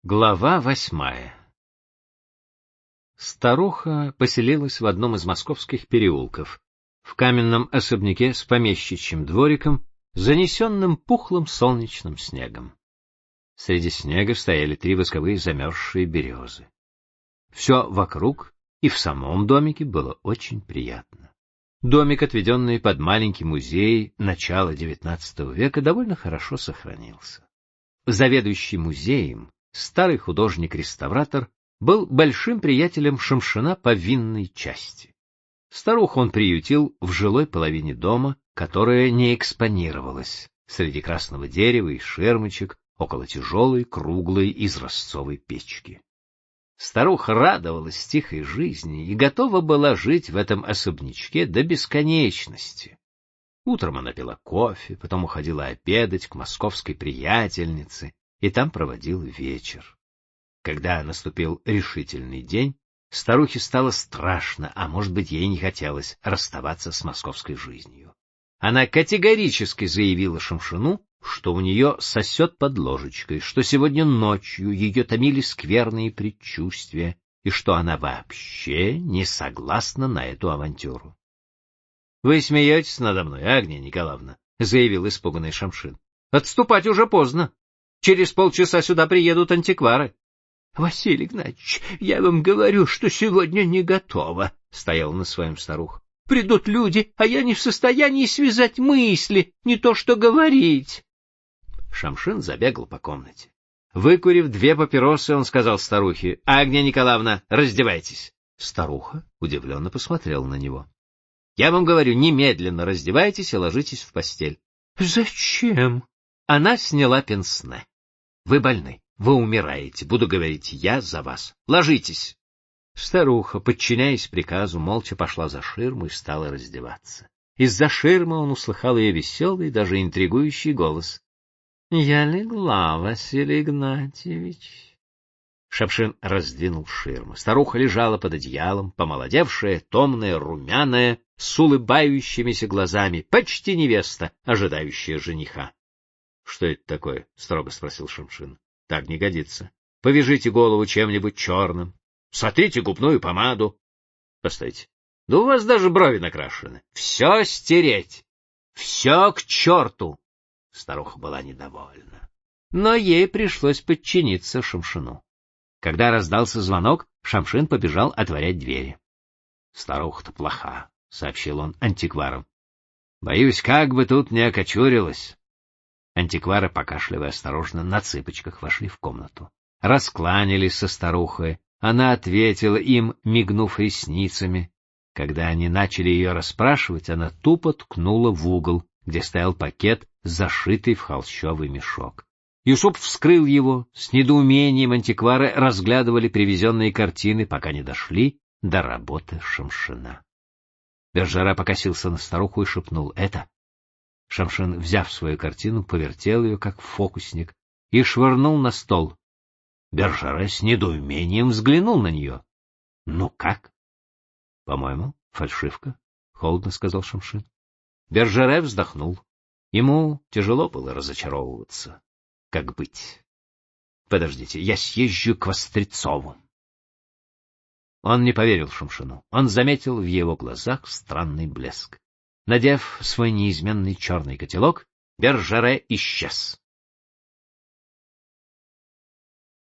Глава 8. Старуха поселилась в одном из московских переулков, в каменном особняке с помещичьим двориком, занесенным пухлым солнечным снегом. Среди снега стояли 3 восковые замерзшие березы. Все вокруг и в самом домике было очень приятно. Домик, отведенный под маленький музей начала XIX века, довольно хорошо сохранился. Заведующий музеем, старый художник-реставратор, был большим приятелем Шамшина по винной части. Старуху он приютил в жилой половине дома, которая не экспонировалась, среди красного дерева и ширмочек, около тяжелой, круглой изразцовой печки. Старуха радовалась тихой жизни и готова была жить в этом особнячке до бесконечности. Утром она пила кофе, потом уходила обедать к московской приятельнице, и там проводил вечер. Когда наступил решительный день, старухе стало страшно, а может быть, ей не хотелось расставаться с московской жизнью. Она категорически заявила Шамшину, что у нее сосет под ложечкой, что сегодня ночью ее томили скверные предчувствия, и что она вообще не согласна на эту авантюру. — Вы смеетесь надо мной, Агния Николаевна, — заявил испуганный Шамшин. — Отступать уже поздно. Через полчаса сюда приедут антиквары. — Василий Игнатьевич, я вам говорю, что сегодня не готова, — стояла на своем старуха. — Придут люди, а я не в состоянии связать мысли, не то что говорить. Шамшин забегал по комнате. Выкурив 2 папиросы, он сказал старухе: — Агния Николаевна, раздевайтесь. Старуха удивленно посмотрела на него. — Я вам говорю, немедленно раздевайтесь и ложитесь в постель. — Зачем? Она сняла пенсне. — Вы больны, вы умираете, буду говорить я за вас. Ложитесь. Старуха, подчиняясь приказу, молча пошла за ширму и стала раздеваться. Из-за ширмы он услыхал ее веселый, даже интригующий голос. — Я легла, Василий Игнатьевич. Шамшин раздвинул ширму. Старуха лежала под одеялом, помолодевшая, томная, румяная, с улыбающимися глазами, почти невеста, ожидающая жениха. — Что это такое? — строго спросил Шамшин. — Так не годится. Повяжите голову чем-нибудь черным, сотрите губную помаду. Постойте, да у вас даже брови накрашены. Все стереть, все к черту. Старуха была недовольна, но ей пришлось подчиниться Шамшину. Когда раздался звонок, Шамшин побежал отворять двери. — Старуха-то плоха, — сообщил он антикварам. — Боюсь, как бы тут не окочурилась. Антиквары, покашливая осторожно, на цыпочках вошли в комнату. Раскланялись со старухой. Она ответила им, мигнув ресницами. Когда они начали ее расспрашивать, она тупо ткнула в угол, где стоял пакет, зашитый в холщовый мешок. Юсуп вскрыл его. С недоумением антиквары разглядывали привезенные картины, пока не дошли до работы Шамшина. Бержара покосился на старуху и шепнул: — Это? Шамшин, взяв свою картину, повертел ее, как фокусник, и швырнул на стол. Бержара с недоумением взглянул на нее. — Ну как? — По-моему, фальшивка, — холодно сказал Шамшин. Бержара вздохнул. Ему тяжело было разочаровываться. Как быть? — Подождите, я съезжу к Вострецову. Он не поверил Шамшину. Он заметил в его глазах странный блеск. Надев свой неизменный черный котелок, Бержаре исчез.